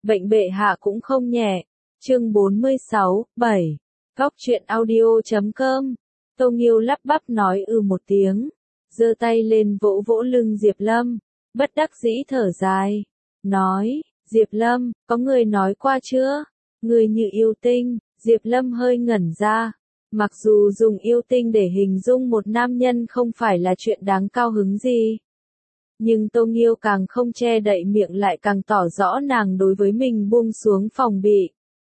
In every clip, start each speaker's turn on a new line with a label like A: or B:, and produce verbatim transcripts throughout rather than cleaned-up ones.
A: Bệnh bệ hạ cũng không nhẹ. Chương bốn mươi sáu, bảy. Góc truyện audio chấm com. Tô Nghiêu lắp bắp nói ừ một tiếng, giơ tay lên vỗ vỗ lưng Diệp Lâm, bất đắc dĩ thở dài, nói, Diệp Lâm, có người nói qua chưa? Người như yêu tinh. Diệp Lâm hơi ngẩn ra. Mặc dù dùng yêu tinh để hình dung một nam nhân không phải là chuyện đáng cao hứng gì, nhưng Tô Nghiêu càng không che đậy miệng lại càng tỏ rõ nàng đối với mình buông xuống phòng bị.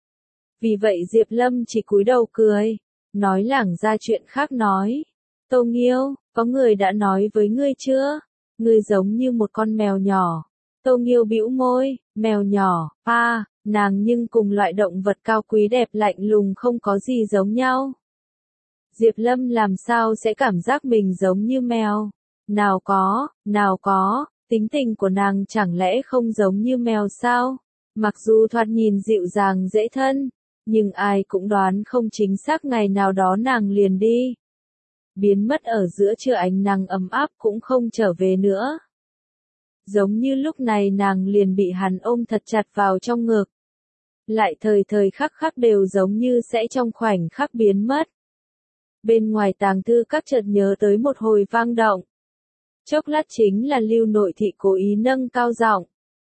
A: Vì vậy Diệp Lâm chỉ cúi đầu cười, nói lảng ra chuyện khác nói. Tô Nghiêu, có người đã nói với ngươi chưa? Ngươi giống như một con mèo nhỏ. Tô Nghiêu bĩu môi, mèo nhỏ, a, nàng nhưng cùng loại động vật cao quý đẹp lạnh lùng không có gì giống nhau. Diệp Lâm làm sao sẽ cảm giác mình giống như mèo? Nào có, nào có, tính tình của nàng chẳng lẽ không giống như mèo sao? Mặc dù thoạt nhìn dịu dàng dễ thân, nhưng ai cũng đoán không chính xác ngày nào đó nàng liền đi. Biến mất ở giữa trưa ánh nắng ấm áp cũng không trở về nữa. Giống như lúc này nàng liền bị hắn ôm thật chặt vào trong ngực. Lại thời thời khắc khắc đều giống như sẽ trong khoảnh khắc biến mất. Bên ngoài tàng thư các chợt nhớ tới một hồi vang động. Chốc lát chính là Lưu Nội Thị cố ý nâng cao giọng.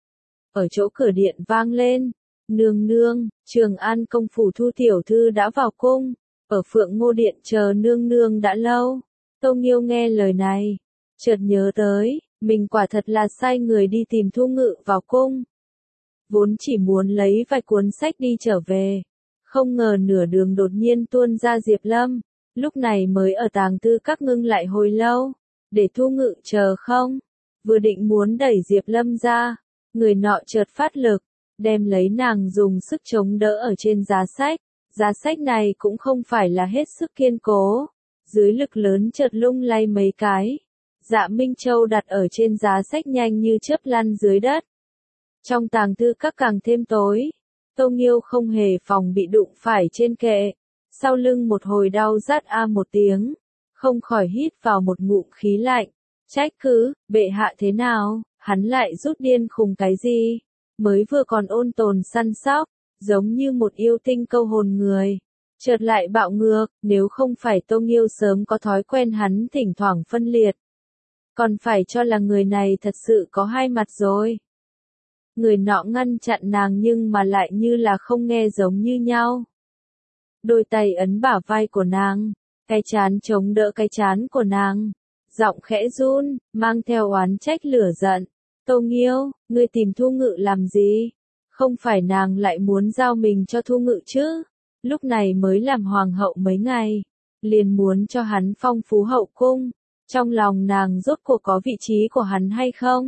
A: Ở chỗ cửa điện vang lên, nương nương, Trường An công phủ Thu tiểu thư đã vào cung, ở Phượng Ngô điện chờ nương nương đã lâu. Tô Nghiêu nghe lời này, chợt nhớ tới, mình quả thật là sai người đi tìm Thu Ngự vào cung. Vốn chỉ muốn lấy vài cuốn sách đi trở về, không ngờ nửa đường đột nhiên tuôn ra Diệp Lâm, lúc này mới ở tàng thư các ngưng lại hồi lâu, để Thu Ngự chờ không, vừa định muốn đẩy Diệp Lâm ra, người nọ chợt phát lực, đem lấy nàng dùng sức chống đỡ ở trên giá sách, giá sách này cũng không phải là hết sức kiên cố, dưới lực lớn chợt lung lay mấy cái, Dạ Minh Châu đặt ở trên giá sách nhanh như chớp lăn dưới đất. Trong tàng thư các càng thêm tối, Tô Nghiêu không hề phòng bị đụng phải trên kệ, sau lưng một hồi đau rát a một tiếng, không khỏi hít vào một ngụm khí lạnh, trách cứ, bệ hạ thế nào, hắn lại rút điên khùng cái gì, mới vừa còn ôn tồn săn sóc, giống như một yêu tinh câu hồn người, chợt lại bạo ngược, nếu không phải Tô Nghiêu sớm có thói quen hắn thỉnh thoảng phân liệt, còn phải cho là người này thật sự có hai mặt rồi. Người nọ ngăn chặn nàng nhưng mà lại như là không nghe giống như nhau. Đôi tay ấn bả vai của nàng, cái chán chống đỡ cái chán của nàng, giọng khẽ run, mang theo oán trách lửa giận. Tô Nghiêu, ngươi tìm Thu Ngự làm gì? Không phải nàng lại muốn giao mình cho Thu Ngự chứ? Lúc này mới làm hoàng hậu mấy ngày, liền muốn cho hắn phong phú hậu cung, trong lòng nàng rốt cuộc có vị trí của hắn hay không?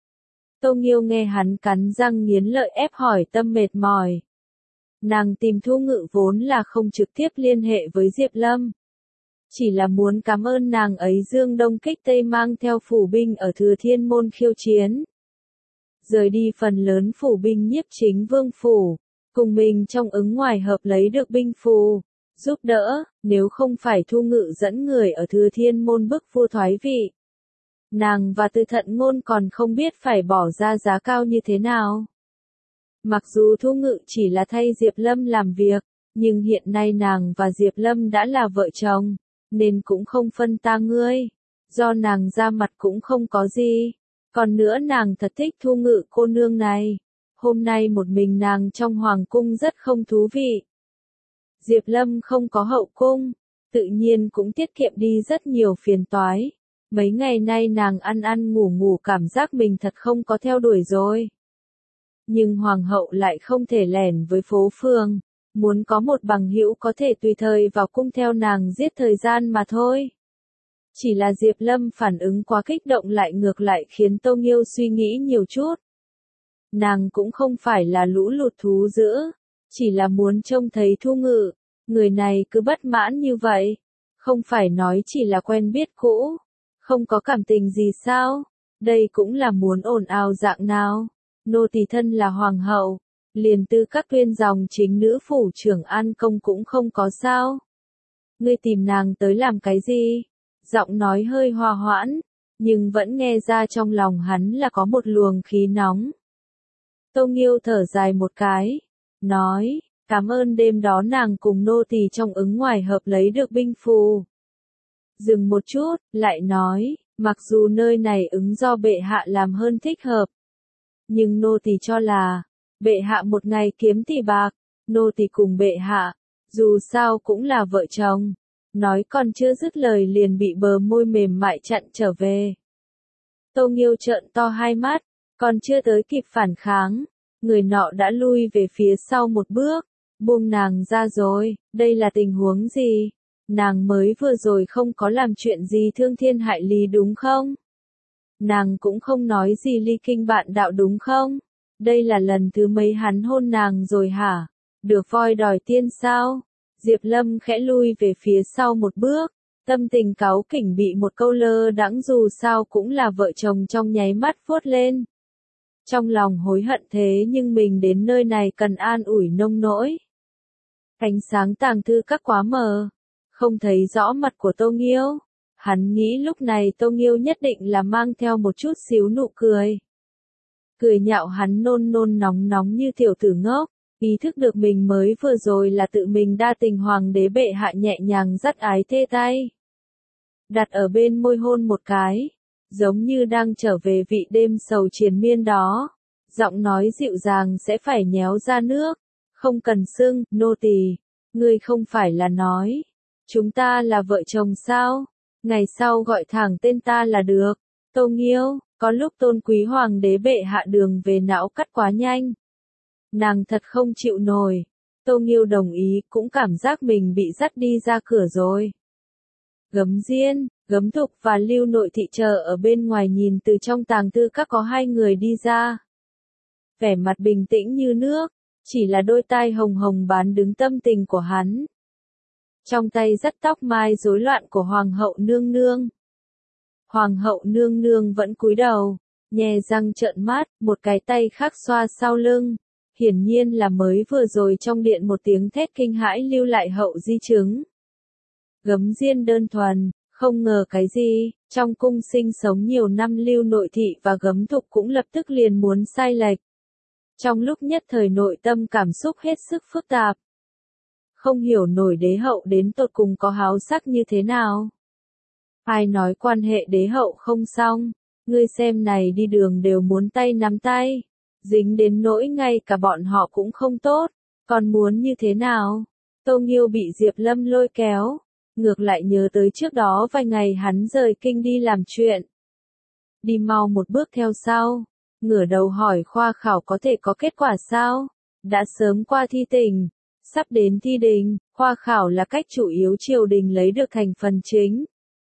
A: Tô Nghiêu nghe hắn cắn răng nghiến lợi ép hỏi tâm mệt mỏi. Nàng tìm Thu Ngự vốn là không trực tiếp liên hệ với Diệp Lâm. Chỉ là muốn cảm ơn nàng ấy dương đông kích tây mang theo phủ binh ở Thừa Thiên Môn khiêu chiến. Rời đi phần lớn phủ binh nhiếp chính vương phủ, cùng mình trong ứng ngoài hợp lấy được binh phù, giúp đỡ, nếu không phải Thu Ngự dẫn người ở Thừa Thiên Môn bức vua thoái vị. Nàng và Từ Thận Ngôn còn không biết phải bỏ ra giá cao như thế nào. Mặc dù Thu Ngự chỉ là thay Diệp Lâm làm việc, nhưng hiện nay nàng và Diệp Lâm đã là vợ chồng, nên cũng không phân ta ngươi. Do nàng ra mặt cũng không có gì. Còn nữa nàng thật thích Thu Ngự cô nương này. Hôm nay một mình nàng trong hoàng cung rất không thú vị. Diệp Lâm không có hậu cung, tự nhiên cũng tiết kiệm đi rất nhiều phiền toái. Mấy ngày nay nàng ăn ăn ngủ ngủ cảm giác mình thật không có theo đuổi rồi. Nhưng hoàng hậu lại không thể lẻn với phố phường, muốn có một bằng hữu có thể tùy thời vào cung theo nàng giết thời gian mà thôi. Chỉ là Diệp Lâm phản ứng quá kích động lại ngược lại khiến Tô Nghiêu suy nghĩ nhiều chút. Nàng cũng không phải là lũ lụt thú dữ, chỉ là muốn trông thấy Thu Ngự, người này cứ bất mãn như vậy, không phải nói chỉ là quen biết cũ, không có cảm tình gì sao, đây cũng là muốn ồn ào dạng nào, nô tỳ thân là hoàng hậu, liền tư các tuyên dòng chính nữ phủ Trường An công cũng không có sao. Ngươi tìm nàng tới làm cái gì? Giọng nói hơi hòa hoãn, nhưng vẫn nghe ra trong lòng hắn là có một luồng khí nóng. Tô Nghiêu thở dài một cái, nói, cảm ơn đêm đó nàng cùng nô tỳ trong ứng ngoài hợp lấy được binh phù. Dừng một chút, lại nói, mặc dù nơi này ứng do bệ hạ làm hơn thích hợp, nhưng nô tỳ cho là, bệ hạ một ngày kiếm tỷ bạc, nô tỳ cùng bệ hạ, dù sao cũng là vợ chồng. Nói còn chưa dứt lời liền bị bờ môi mềm mại chặn trở về. Tô Nghiêu trợn to hai mắt, còn chưa tới kịp phản kháng, người nọ đã lui về phía sau một bước, buông nàng ra rồi, đây là tình huống gì? Nàng mới vừa rồi không có làm chuyện gì thương thiên hại lý đúng không? Nàng cũng không nói gì ly kinh bạn đạo đúng không? Đây là lần thứ mấy hắn hôn nàng rồi hả? Được voi đòi tiên sao? Diệp Lâm khẽ lui về phía sau một bước, tâm tình cáu kỉnh bị một câu lơ đãng dù sao cũng là vợ chồng trong nháy mắt vuốt lên. Trong lòng hối hận thế nhưng mình đến nơi này cần an ủi nông nỗi. Ánh sáng tàng thư các quá mờ, không thấy rõ mặt của Tô Nghiêu. Hắn nghĩ lúc này Tô Nghiêu nhất định là mang theo một chút xíu nụ cười. Cười nhạo hắn nôn nôn nóng nóng như tiểu tử ngốc. Ý thức được mình mới vừa rồi là tự mình đa tình hoàng đế bệ hạ nhẹ nhàng dắt ái thê tay. Đặt ở bên môi hôn một cái, giống như đang trở về vị đêm sầu triền miên đó. Giọng nói dịu dàng sẽ phải nhéo ra nước, không cần xưng, nô tỳ, ngươi không phải là nói, chúng ta là vợ chồng sao, ngày sau gọi thẳng tên ta là được. Tô Nghiêu, có lúc tôn quý hoàng đế bệ hạ đường về não cắt quá nhanh. Nàng thật không chịu nổi. Tô Nghiêu đồng ý, cũng cảm giác mình bị dắt đi ra cửa rồi. Gấm Diên, Gấm Thục và Lưu Nội Thị chờ ở bên ngoài nhìn từ trong tàng thư các có hai người đi ra. Vẻ mặt bình tĩnh như nước, chỉ là đôi tai hồng hồng bán đứng tâm tình của hắn. Trong tay dắt tóc mai rối loạn của Hoàng hậu nương nương. Hoàng hậu nương nương vẫn cúi đầu, nhè răng trợn mắt, một cái tay khác xoa sau lưng. Hiển nhiên là mới vừa rồi trong điện một tiếng thét kinh hãi lưu lại hậu di chứng. Gấm Diên đơn thuần, không ngờ cái gì, trong cung sinh sống nhiều năm Lưu Nội Thị và Gấm Thục cũng lập tức liền muốn sai lệch. Trong lúc nhất thời nội tâm cảm xúc hết sức phức tạp. Không hiểu nổi đế hậu đến tột cùng có háo sắc như thế nào. Ai nói quan hệ đế hậu không xong, ngươi xem này đi đường đều muốn tay nắm tay. Dính đến nỗi ngay cả bọn họ cũng không tốt, còn muốn như thế nào? Tô Nghiêu bị Diệp Lâm lôi kéo, ngược lại nhớ tới trước đó vài ngày hắn rời kinh đi làm chuyện. Đi mau một bước theo sau, ngửa đầu hỏi khoa khảo có thể có kết quả sao? Đã sớm qua thi tỉnh, sắp đến thi đình, khoa khảo là cách chủ yếu triều đình lấy được thành phần chính.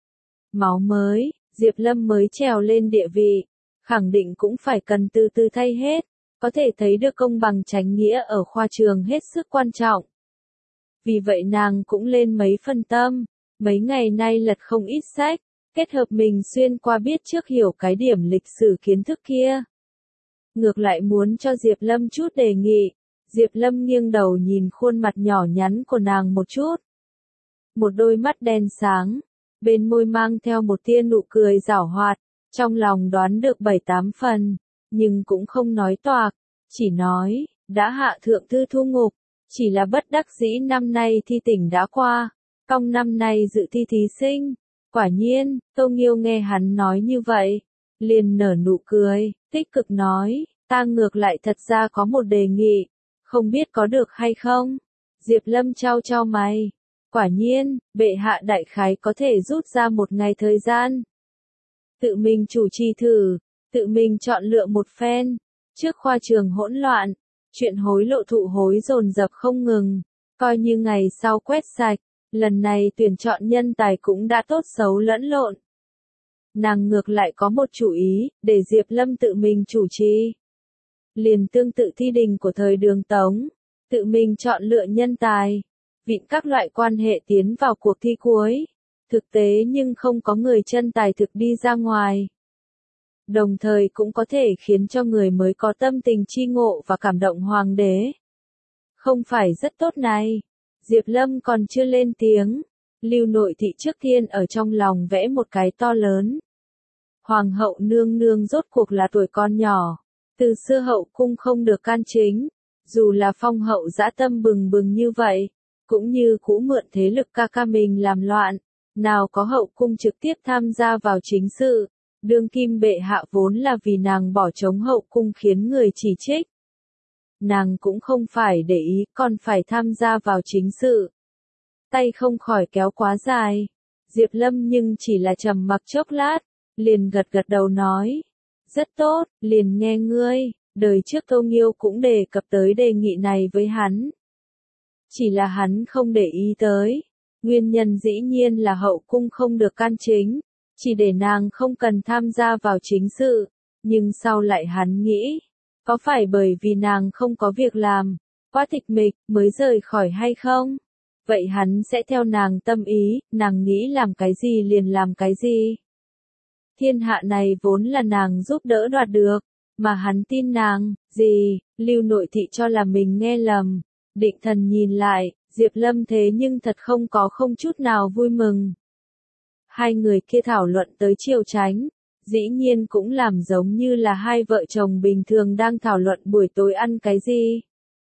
A: Máu mới, Diệp Lâm mới trèo lên địa vị. Khẳng định cũng phải cần từ từ thay hết, có thể thấy được công bằng chánh nghĩa ở khoa trường hết sức quan trọng. Vì vậy nàng cũng lên mấy phân tâm, mấy ngày nay lật không ít sách, kết hợp mình xuyên qua biết trước hiểu cái điểm lịch sử kiến thức kia. Ngược lại muốn cho Diệp Lâm chút đề nghị, Diệp Lâm nghiêng đầu nhìn khuôn mặt nhỏ nhắn của nàng một chút. Một đôi mắt đen sáng, bên môi mang theo một tia nụ cười giảo hoạt. Trong lòng đoán được bảy tám phần, nhưng cũng không nói toạc, chỉ nói, đã hạ thượng thư thu ngục, chỉ là bất đắc dĩ năm nay thi tỉnh đã qua, cong năm nay dự thi thí sinh. Quả nhiên, Tô Nghiêu nghe hắn nói như vậy, liền nở nụ cười, tích cực nói, ta ngược lại thật ra có một đề nghị, không biết có được hay không? Diệp Lâm trao trao mày, quả nhiên, bệ hạ đại khái có thể rút ra một ngày thời gian. Tự mình chủ trì thử, tự mình chọn lựa một phen, trước khoa trường hỗn loạn, chuyện hối lộ thụ hối dồn dập không ngừng, coi như ngày sau quét sạch, lần này tuyển chọn nhân tài cũng đã tốt xấu lẫn lộn. Nàng ngược lại có một chủ ý, để Diệp Lâm tự mình chủ trì. Liền tương tự thi đình của thời Đường Tống, tự mình chọn lựa nhân tài, vịn các loại quan hệ tiến vào cuộc thi cuối. Thực tế nhưng không có người chân tài thực đi ra ngoài. Đồng thời cũng có thể khiến cho người mới có tâm tình chi ngộ và cảm động hoàng đế. Không phải rất tốt này. Diệp Lâm còn chưa lên tiếng. Lưu Nội Thị trước tiên ở trong lòng vẽ một cái to lớn. Hoàng hậu nương nương rốt cuộc là tuổi con nhỏ. Từ xưa hậu cung không được can chính, dù là phong hậu dã tâm bừng bừng như vậy, cũng như cũ mượn thế lực ca ca mình làm loạn, nào có hậu cung trực tiếp tham gia vào chính sự, đương kim bệ hạ vốn là vì nàng bỏ trống hậu cung khiến người chỉ trích. Nàng cũng không phải để ý, còn phải tham gia vào chính sự. Tay không khỏi kéo quá dài. Diệp Lâm nhưng chỉ là trầm mặc chốc lát, liền gật gật đầu nói. Rất tốt, liền nghe ngươi, đời trước Tô Nghiêu cũng đề cập tới đề nghị này với hắn. Chỉ là hắn không để ý tới. Nguyên nhân dĩ nhiên là hậu cung không được can chính, chỉ để nàng không cần tham gia vào chính sự. Nhưng sau lại hắn nghĩ, có phải bởi vì nàng không có việc làm, quá tịch mịch, mới rời khỏi hay không? Vậy hắn sẽ theo nàng tâm ý, nàng nghĩ làm cái gì liền làm cái gì. Thiên hạ này vốn là nàng giúp đỡ đoạt được, mà hắn tin nàng, gì, Lưu Nội Thị cho là mình nghe lầm. Định Thần nhìn lại, Diệp Lâm thế nhưng thật không có không chút nào vui mừng. Hai người kia thảo luận tới chiều tránh, dĩ nhiên cũng làm giống như là hai vợ chồng bình thường đang thảo luận buổi tối ăn cái gì.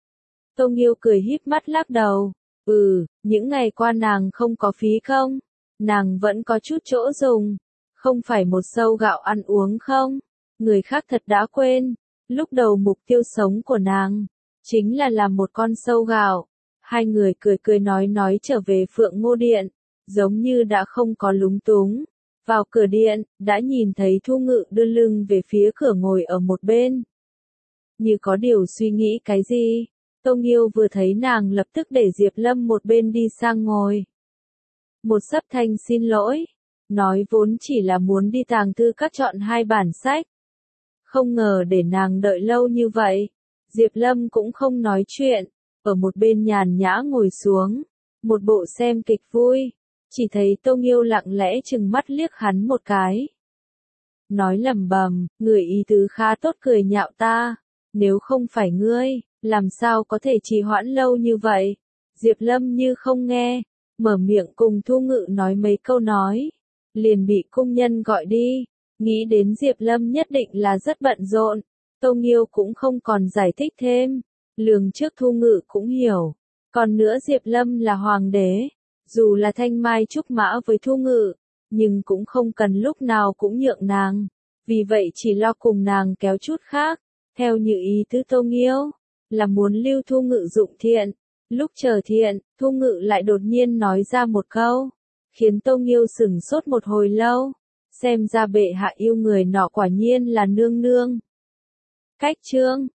A: Tô Nghiêu cười híp mắt lắc đầu, ừ, những ngày qua nàng không có phí không, nàng vẫn có chút chỗ dùng, không phải một sâu gạo ăn uống không, người khác thật đã quên, lúc đầu mục tiêu sống của nàng, chính là làm một con sâu gạo. Hai người cười cười nói nói trở về Phượng Ngô Điện, giống như đã không có lúng túng. Vào cửa điện, đã nhìn thấy Thu Ngự đưa lưng về phía cửa ngồi ở một bên. Như có điều suy nghĩ cái gì, Tô Nghiêu vừa thấy nàng lập tức để Diệp Lâm một bên đi sang ngồi. Một sấp thanh xin lỗi, nói vốn chỉ là muốn đi tàng thư các chọn hai bản sách. Không ngờ để nàng đợi lâu như vậy, Diệp Lâm cũng không nói chuyện, ở một bên nhàn nhã ngồi xuống, một bộ xem kịch vui. Chỉ thấy Tô Nghiêu lặng lẽ chừng mắt liếc hắn một cái. Nói lẩm bẩm, người ý tứ khá tốt cười nhạo ta, nếu không phải ngươi, làm sao có thể trì hoãn lâu như vậy. Diệp Lâm như không nghe, mở miệng cùng Thu Ngự nói mấy câu nói, liền bị cung nhân gọi đi, nghĩ đến Diệp Lâm nhất định là rất bận rộn, Tô Nghiêu cũng không còn giải thích thêm, lường trước Thu Ngự cũng hiểu, còn nữa Diệp Lâm là hoàng đế. Dù là thanh mai trúc mã với Thu Ngự, nhưng cũng không cần lúc nào cũng nhượng nàng, vì vậy chỉ lo cùng nàng kéo chút khác, theo như ý tứ Tô Nghiêu, là muốn lưu Thu Ngự dụng thiện. Lúc chờ thiện, Thu Ngự lại đột nhiên nói ra một câu, khiến Tô Nghiêu sửng sốt một hồi lâu, xem ra bệ hạ yêu người nọ quả nhiên là nương nương. Cách chương